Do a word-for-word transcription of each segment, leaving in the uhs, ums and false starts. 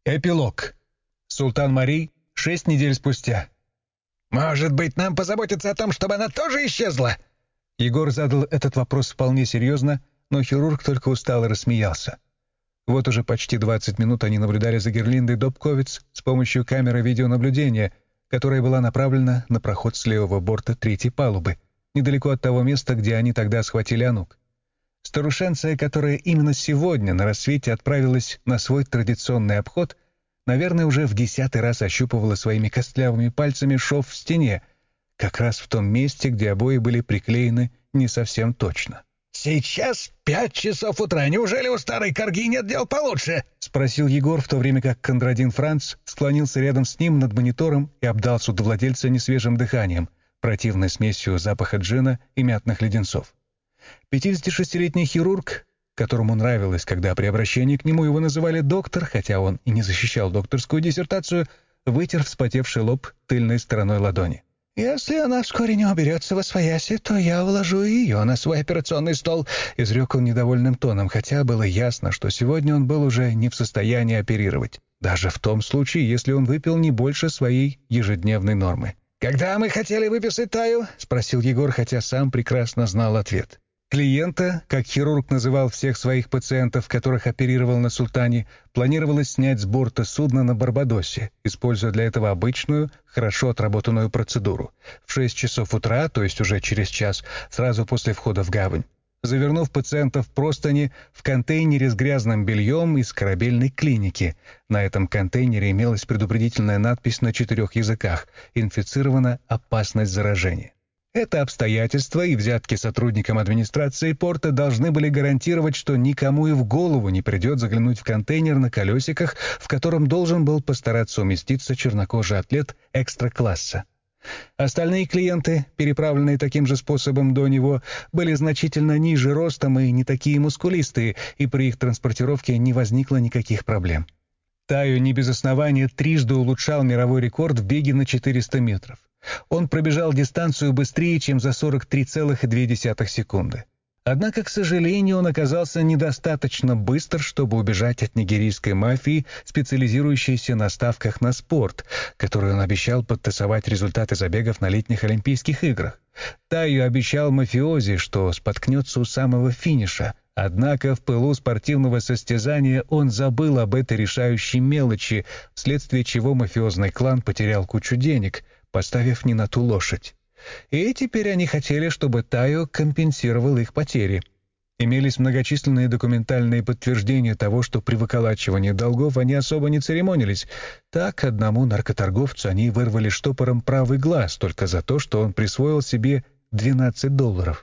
Эпилог. Султан Марий шесть недель спустя. «Может быть, нам позаботиться о том, чтобы она тоже исчезла?» Егор задал этот вопрос вполне серьезно, но хирург только устало рассмеялся. Вот уже почти двадцать минут они наблюдали за Герлиндой Добковиц с помощью камеры видеонаблюдения, которая была направлена на проход с левого борта третьей палубы, недалеко от того места, где они тогда схватили Анук. Старушенция, которая именно сегодня на рассвете отправилась на свой традиционный обход, наверное, уже в десятый раз ощупывала своими костлявыми пальцами шов в стене, как раз в том месте, где обои были приклеены не совсем точно. «Сейчас пять часов утра. Неужели у старой корги нет дел получше?» — спросил Егор, в то время как Кондратин Франц склонился рядом с ним над монитором и обдал судовладельца несвежим дыханием, противной смесью запаха джина и мятных леденцов. пятидесятишестилетний хирург, которому нравилось, когда при обращении к нему его называли доктор, хотя он и не защищал докторскую диссертацию, вытер вспотевший лоб тыльной стороной ладони. «Если она вскоре не уберется восвояси, то я уложу ее на свой операционный стол», — изрек он недовольным тоном, хотя было ясно, что сегодня он был уже не в состоянии оперировать, даже в том случае, если он выпил не больше своей ежедневной нормы. «Когда мы хотели выписать Таю?» — спросил Егор, хотя сам прекрасно знал ответ. Клиента, как хирург называл всех своих пациентов, которых оперировал на Султане, планировалось снять с борта судна на Барбадосе, используя для этого обычную, хорошо отработанную процедуру. В шесть часов утра, то есть уже через час, сразу после входа в гавань, завернув пациента в простыни в контейнере с грязным бельем из корабельной клиники. На этом контейнере имелась предупредительная надпись на четырех языках «Инфицирована, опасность заражения». Это обстоятельство и взятки сотрудникам администрации порта должны были гарантировать, что никому и в голову не придет заглянуть в контейнер на колесиках, в котором должен был постараться уместиться чернокожий атлет экстра-класса. Остальные клиенты, переправленные таким же способом до него, были значительно ниже ростом и не такие мускулистые, и при их транспортировке не возникло никаких проблем. Таю не без основания трижды улучшал мировой рекорд в беге на четыреста метров. Он пробежал дистанцию быстрее, чем за сорок три целых две десятых секунды. Однако, к сожалению, он оказался недостаточно быстр, чтобы убежать от нигерийской мафии, специализирующейся на ставках на спорт, которой он обещал подтасовать результаты забегов на летних Олимпийских играх. Таю обещал мафиози, что споткнется у самого финиша. Однако в пылу спортивного состязания он забыл об этой решающей мелочи, вследствие чего мафиозный клан потерял кучу денег, поставив не на ту лошадь. И теперь они хотели, чтобы Таю компенсировал их потери. Имелись многочисленные документальные подтверждения того, что при выколачивании долгов они особо не церемонились. Так одному наркоторговцу они вырвали штопором правый глаз только за то, что он присвоил себе двенадцать долларов.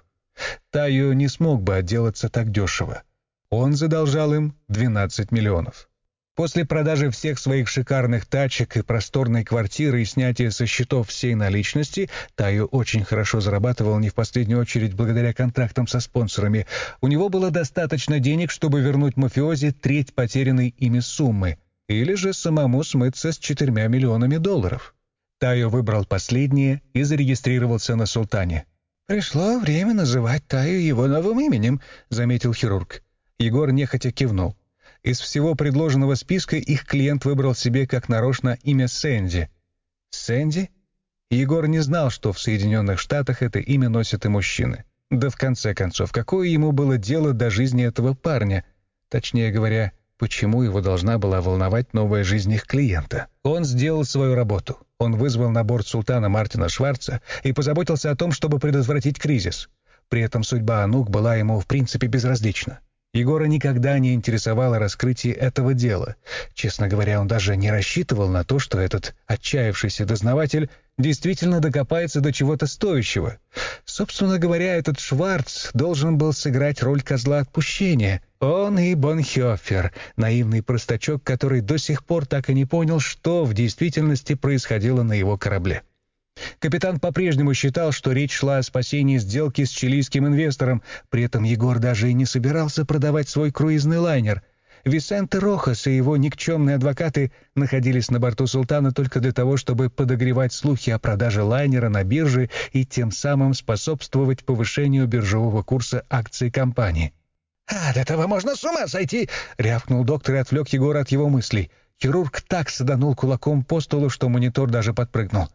Таю не смог бы отделаться так дешево. Он задолжал им двенадцать миллионов. После продажи всех своих шикарных тачек и просторной квартиры и снятия со счетов всей наличности, Таю очень хорошо зарабатывал не в последнюю очередь благодаря контрактам со спонсорами. У него было достаточно денег, чтобы вернуть мафиози треть потерянной ими суммы, или же самому смыться с четырьмя миллионами долларов. Таю выбрал последнее и зарегистрировался на Султане. «Пришло время называть Таю его новым именем», — заметил хирург. Егор нехотя кивнул. Из всего предложенного списка их клиент выбрал себе как нарочно имя Сэнди. Сэнди? Егор не знал, что в Соединенных Штатах это имя носят и мужчины. Да в конце концов, какое ему было дело до жизни этого парня? Точнее говоря, почему его должна была волновать новая жизнь их клиента? Он сделал свою работу. Он вызвал на борт Султана Мартина Шварца и позаботился о том, чтобы предотвратить кризис. При этом судьба Анук была ему в принципе безразлична. Егора никогда не интересовало раскрытие этого дела. Честно говоря, он даже не рассчитывал на то, что этот отчаявшийся дознаватель действительно докопается до чего-то стоящего. Собственно говоря, этот Шварц должен был сыграть роль козла отпущения. Он и Бонхёфер, наивный простачок, который до сих пор так и не понял, что в действительности происходило на его корабле. Капитан по-прежнему считал, что речь шла о спасении сделки с чилийским инвестором, при этом Егор даже и не собирался продавать свой круизный лайнер. Висенте Рохас и его никчемные адвокаты находились на борту «Султана» только для того, чтобы подогревать слухи о продаже лайнера на бирже и тем самым способствовать повышению биржевого курса акций компании. «От этого можно с ума сойти!» — рявкнул доктор и отвлек Егора от его мыслей. Хирург так саданул кулаком по столу, что монитор даже подпрыгнул.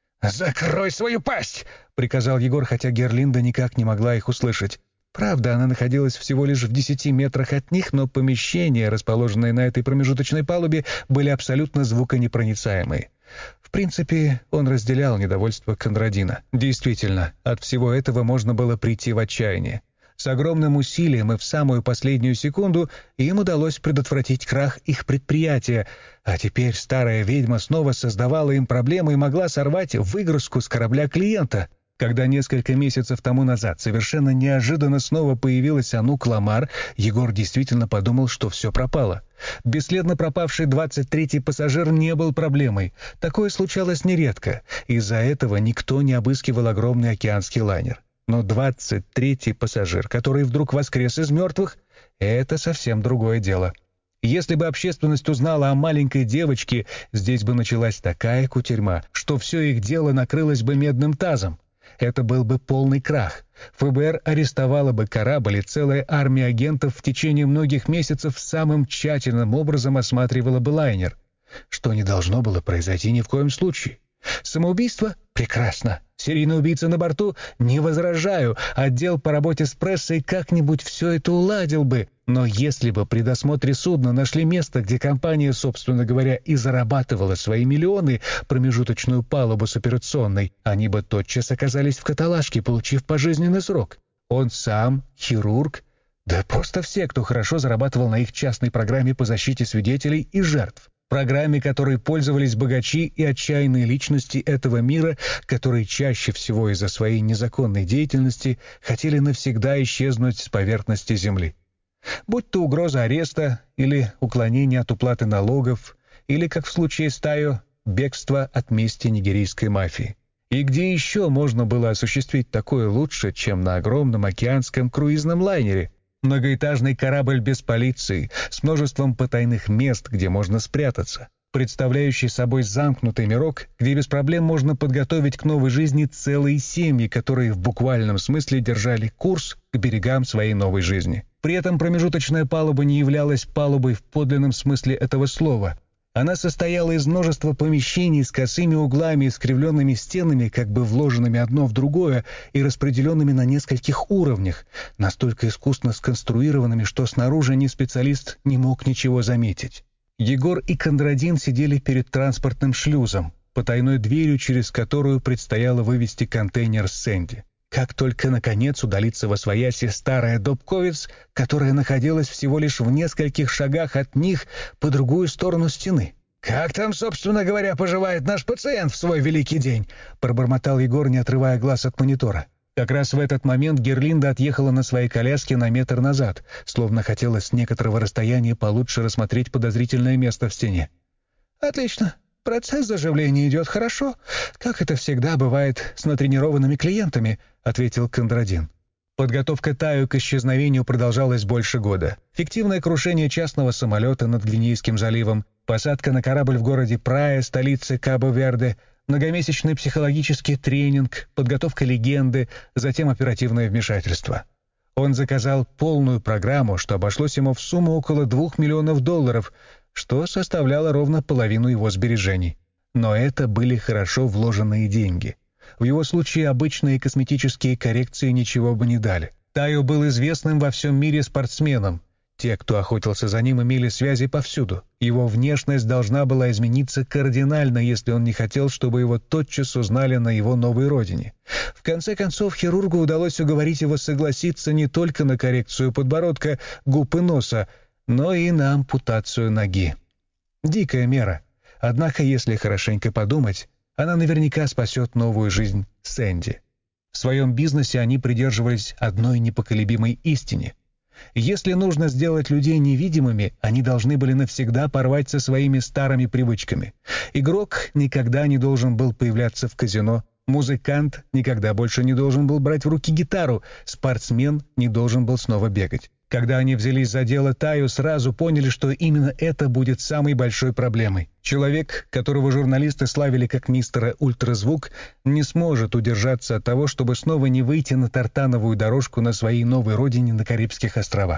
«Закрой свою пасть!» — приказал Егор, хотя Герлинда никак не могла их услышать. Правда, она находилась всего лишь в десяти метрах от них, но помещения, расположенные на этой промежуточной палубе, были абсолютно звуконепроницаемые. В принципе, он разделял недовольство Кондратина. Действительно, от всего этого можно было прийти в отчаяние. С огромным усилием и в самую последнюю секунду им удалось предотвратить крах их предприятия, а теперь старая ведьма снова создавала им проблемы и могла сорвать выгрузку с корабля клиента. Когда несколько месяцев тому назад совершенно неожиданно снова появилась Анук Ламар, Егор действительно подумал, что все пропало. Бесследно пропавший двадцать третий пассажир не был проблемой. Такое случалось нередко. Из-за этого никто не обыскивал огромный океанский лайнер. Но двадцать третий пассажир, который вдруг воскрес из мертвых, это совсем другое дело. Если бы общественность узнала о маленькой девочке, здесь бы началась такая кутерьма, что все их дело накрылось бы медным тазом. Это был бы полный крах. ФБР арестовало бы корабль, и целая армия агентов в течение многих месяцев самым тщательным образом осматривала бы лайнер. Что не должно было произойти ни в коем случае. Самоубийство? Прекрасно. Серийный убийца на борту? Не возражаю. Отдел по работе с прессой как-нибудь все это уладил бы. Но если бы при досмотре судна нашли место, где компания, собственно говоря, и зарабатывала свои миллионы, промежуточную палубу с операционной, они бы тотчас оказались в каталажке, получив пожизненный срок. Он сам, хирург, да просто все, кто хорошо зарабатывал на их частной программе по защите свидетелей и жертв. Программе, которой пользовались богачи и отчаянные личности этого мира, которые чаще всего из-за своей незаконной деятельности хотели навсегда исчезнуть с поверхности Земли. Будь то угроза ареста, или уклонение от уплаты налогов, или, как в случае с Тайо, бегство от мести нигерийской мафии. И где еще можно было осуществить такое лучше, чем на огромном океанском круизном лайнере? Многоэтажный корабль без полиции, с множеством потайных мест, где можно спрятаться, представляющий собой замкнутый мирок, где без проблем можно подготовить к новой жизни целые семьи, которые в буквальном смысле держали курс к берегам своей новой жизни. При этом промежуточная палуба не являлась палубой в подлинном смысле этого слова. Она состояла из множества помещений с косыми углами и искривленными стенами, как бы вложенными одно в другое и распределенными на нескольких уровнях, настолько искусно сконструированными, что снаружи ни специалист не мог ничего заметить. Егор и Кондратин сидели перед транспортным шлюзом, потайной дверью, через которую предстояло вывести контейнер с Сэнди. Как только, наконец, удалится восвояси старая Добковец, которая находилась всего лишь в нескольких шагах от них по другую сторону стены. «Как там, собственно говоря, поживает наш пациент в свой великий день?» — пробормотал Егор, не отрывая глаз от монитора. Как раз в этот момент Герлинда отъехала на своей коляске на метр назад, словно хотела с некоторого расстояния получше рассмотреть подозрительное место в стене. «Отлично. Процесс заживления идет хорошо, как это всегда бывает с натренированными клиентами», — ответил Кондратин. Подготовка Тайо к исчезновению продолжалась больше года. Фиктивное крушение частного самолета над Гвинейским заливом, посадка на корабль в городе Прая, столице Кабо-Верде, многомесячный психологический тренинг, подготовка легенды, затем оперативное вмешательство. Он заказал полную программу, что обошлось ему в сумму около двух миллионов долларов, что составляло ровно половину его сбережений. Но это были хорошо вложенные деньги. В его случае обычные косметические коррекции ничего бы не дали. Тайо был известным во всем мире спортсменом. Те, кто охотился за ним, имели связи повсюду. Его внешность должна была измениться кардинально, если он не хотел, чтобы его тотчас узнали на его новой родине. В конце концов, хирургу удалось уговорить его согласиться не только на коррекцию подбородка, губ и носа, но и на ампутацию ноги. Дикая мера. Однако, если хорошенько подумать, она наверняка спасет новую жизнь Сэнди. В своем бизнесе они придерживались одной непоколебимой истине. Если нужно сделать людей невидимыми, они должны были навсегда порвать со своими старыми привычками. Игрок никогда не должен был появляться в казино, музыкант никогда больше не должен был брать в руки гитару, спортсмен не должен был снова бегать. Когда они взялись за дело Тайо, сразу поняли, что именно это будет самой большой проблемой. Человек, которого журналисты славили как мистера Ультразвук, не сможет удержаться от того, чтобы снова не выйти на тартановую дорожку на своей новой родине на Карибских островах.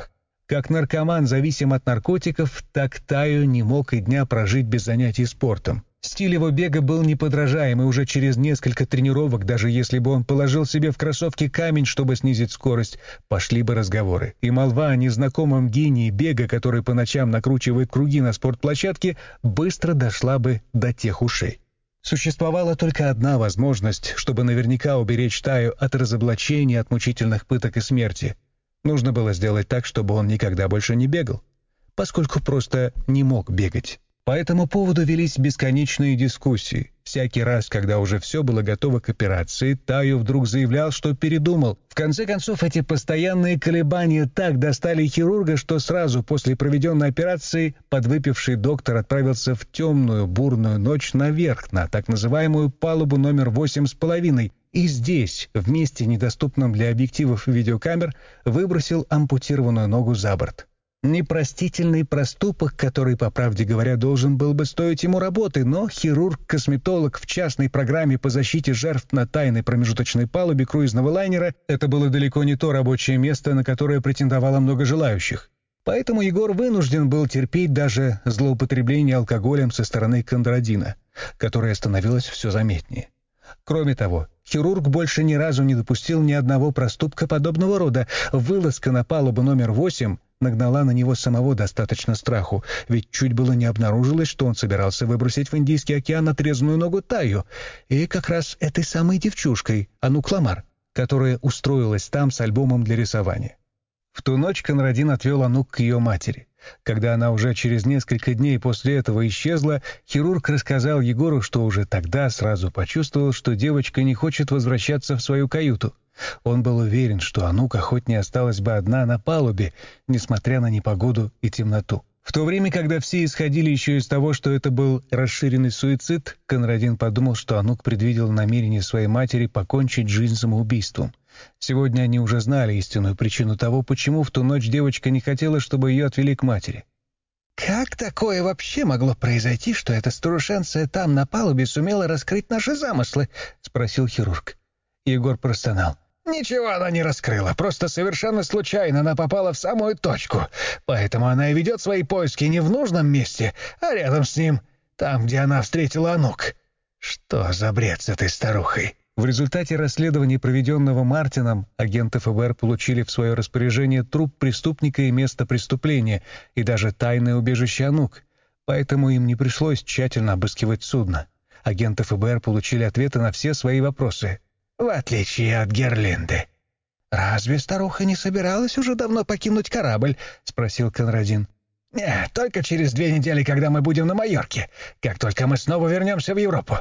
Как наркоман зависим от наркотиков, так Тайо не мог и дня прожить без занятий спортом. Стиль его бега был неподражаем, и уже через несколько тренировок, даже если бы он положил себе в кроссовки камень, чтобы снизить скорость, пошли бы разговоры. И молва о незнакомом гении бега, который по ночам накручивает круги на спортплощадке, быстро дошла бы до тех ушей. Существовала только одна возможность, чтобы наверняка уберечь Тайо от разоблачения, от мучительных пыток и смерти. Нужно было сделать так, чтобы он никогда больше не бегал, поскольку просто не мог бегать. По этому поводу велись бесконечные дискуссии. Всякий раз, когда уже все было готово к операции, Тайо вдруг заявлял, что передумал. В конце концов, эти постоянные колебания так достали хирурга, что сразу после проведенной операции подвыпивший доктор отправился в темную бурную ночь наверх, на так называемую палубу номер восемь с половиной, и здесь, в месте, недоступном для объективов и видеокамер, выбросил ампутированную ногу за борт. Непростительный проступок, который, по правде говоря, должен был бы стоить ему работы, но хирург-косметолог в частной программе по защите жертв на тайной промежуточной палубе круизного лайнера — это было далеко не то рабочее место, на которое претендовало много желающих. Поэтому Егор вынужден был терпеть даже злоупотребление алкоголем со стороны Кондратина, которое становилось все заметнее. Кроме того, хирург больше ни разу не допустил ни одного проступка подобного рода. Вылазка на палубу номер восемь нагнала на него самого достаточно страху, ведь чуть было не обнаружилось, что он собирался выбросить в Индийский океан отрезанную ногу Тайо, и как раз этой самой девчушкой, Анук Ламар, которая устроилась там с альбомом для рисования. В ту ночь Конрадин отвел Анук к ее матери. Когда она уже через несколько дней после этого исчезла, хирург рассказал Егору, что уже тогда сразу почувствовал, что девочка не хочет возвращаться в свою каюту. Он был уверен, что Анук охотнее осталась бы одна на палубе, несмотря на непогоду и темноту. В то время, когда все исходили еще из того, что это был расширенный суицид, Конрадин подумал, что Анук предвидел намерение своей матери покончить жизнь самоубийством. Сегодня они уже знали истинную причину того, почему в ту ночь девочка не хотела, чтобы ее отвели к матери. «Как такое вообще могло произойти, что эта старушенция там на палубе сумела раскрыть наши замыслы?» — спросил хирург. Егор простонал. «Ничего она не раскрыла, просто совершенно случайно она попала в самую точку. Поэтому она и ведет свои поиски не в нужном месте, а рядом с ним, там, где она встретила Анук. Что за бред с этой старухой?» В результате расследования, проведенного Мартином, агенты эф бэ эр получили в свое распоряжение труп преступника и место преступления, и даже тайное убежище Анук, поэтому им не пришлось тщательно обыскивать судно. Агенты эф бэ эр получили ответы на все свои вопросы. В отличие от Герлинды. «Разве старуха не собиралась уже давно покинуть корабль?» — спросил Конрадин. «Нет, только через две недели, когда мы будем на Майорке, как только мы снова вернемся в Европу».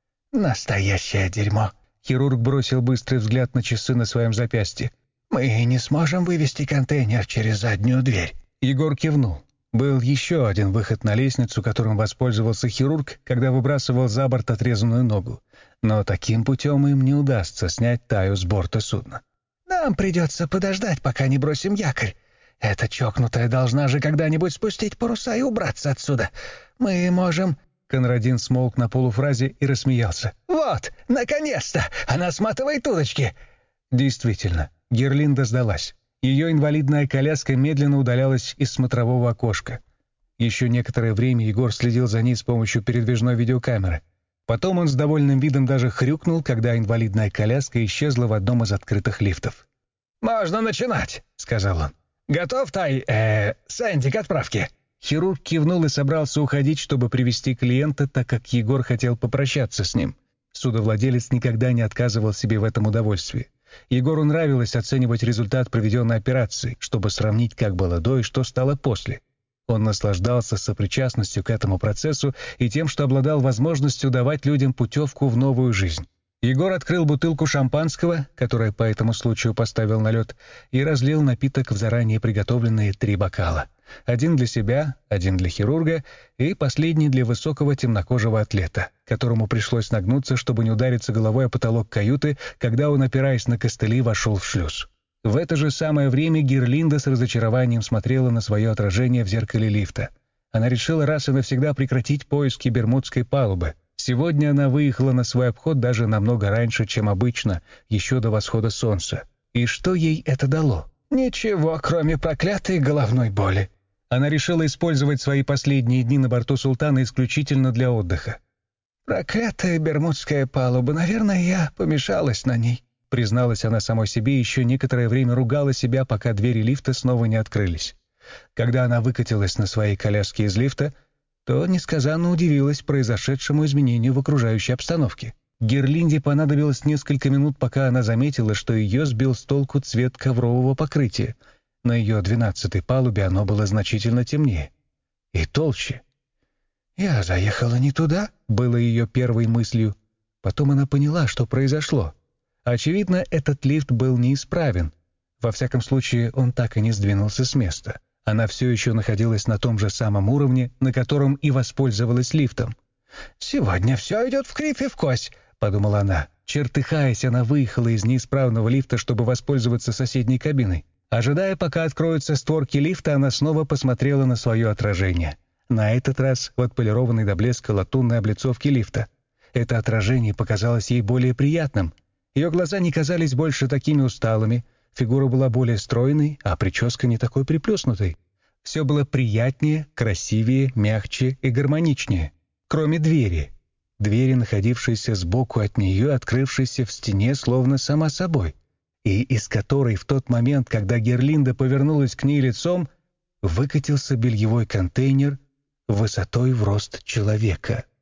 «Настоящее дерьмо». Хирург бросил быстрый взгляд на часы на своем запястье. «Мы не сможем вывести контейнер через заднюю дверь». Егор кивнул. Был еще один выход на лестницу, которым воспользовался хирург, когда выбрасывал за борт отрезанную ногу. Но таким путем им не удастся снять Тайо с борта судна. «Нам придется подождать, пока не бросим якорь. Эта чокнутая должна же когда-нибудь спустить паруса и убраться отсюда. Мы можем...» Конрадин смолк на полуфразе и рассмеялся. «Вот, наконец-то! Она сматывает удочки!» Действительно, Герлинда сдалась. Ее инвалидная коляска медленно удалялась из смотрового окошка. Еще некоторое время Егор следил за ней с помощью передвижной видеокамеры. Потом он с довольным видом даже хрюкнул, когда инвалидная коляска исчезла в одном из открытых лифтов. «Можно начинать», — сказал он. «Готов, Тай, э, Сэнди, к отправке?» Хирург кивнул и собрался уходить, чтобы привести клиента, так как Егор хотел попрощаться с ним. Судовладелец никогда не отказывал себе в этом удовольствии. Егору нравилось оценивать результат проведенной операции, чтобы сравнить, как было до и что стало после. Он наслаждался сопричастностью к этому процессу и тем, что обладал возможностью давать людям путевку в новую жизнь. Егор открыл бутылку шампанского, которое по этому случаю поставил на лед, и разлил напиток в заранее приготовленные три бокала. Один для себя, один для хирурга и последний для высокого темнокожего атлета, которому пришлось нагнуться, чтобы не удариться головой о потолок каюты, когда он, опираясь на костыли, вошел в шлюз. В это же самое время Герлинда с разочарованием смотрела на свое отражение в зеркале лифта. Она решила раз и навсегда прекратить поиски Бермудской палубы. Сегодня она выехала на свой обход даже намного раньше, чем обычно, еще до восхода солнца. И что ей это дало? Ничего, кроме проклятой головной боли. Она решила использовать свои последние дни на борту «Султана» исключительно для отдыха. «Проклятая бермудская палуба, наверное, я помешалась на ней», — призналась она самой себе и еще некоторое время ругала себя, пока двери лифта снова не открылись. Когда она выкатилась на своей коляске из лифта, то несказанно удивилась произошедшему изменению в окружающей обстановке. Герлинде понадобилось несколько минут, пока она заметила, что ее сбил с толку цвет коврового покрытия. На ее двенадцатой палубе оно было значительно темнее и толще. «Я заехала не туда», — было ее первой мыслью. Потом она поняла, что произошло. Очевидно, этот лифт был неисправен. Во всяком случае, он так и не сдвинулся с места. Она все еще находилась на том же самом уровне, на котором и воспользовалась лифтом. «Сегодня все идет в кривь и в кость», — подумала она. Чертыхаясь, она выехала из неисправного лифта, чтобы воспользоваться соседней кабиной. Ожидая, пока откроются створки лифта, она снова посмотрела на свое отражение. На этот раз в отполированной до блеска латунной облицовке лифта. Это отражение показалось ей более приятным. Ее глаза не казались больше такими усталыми, фигура была более стройной, а прическа не такой приплюснутой. Все было приятнее, красивее, мягче и гармоничнее. Кроме двери. Двери, находившейся сбоку от нее, открывшейся в стене словно сама собой, и из которой в тот момент, когда Герлинда повернулась к ней лицом, выкатился бельевой контейнер высотой в рост человека.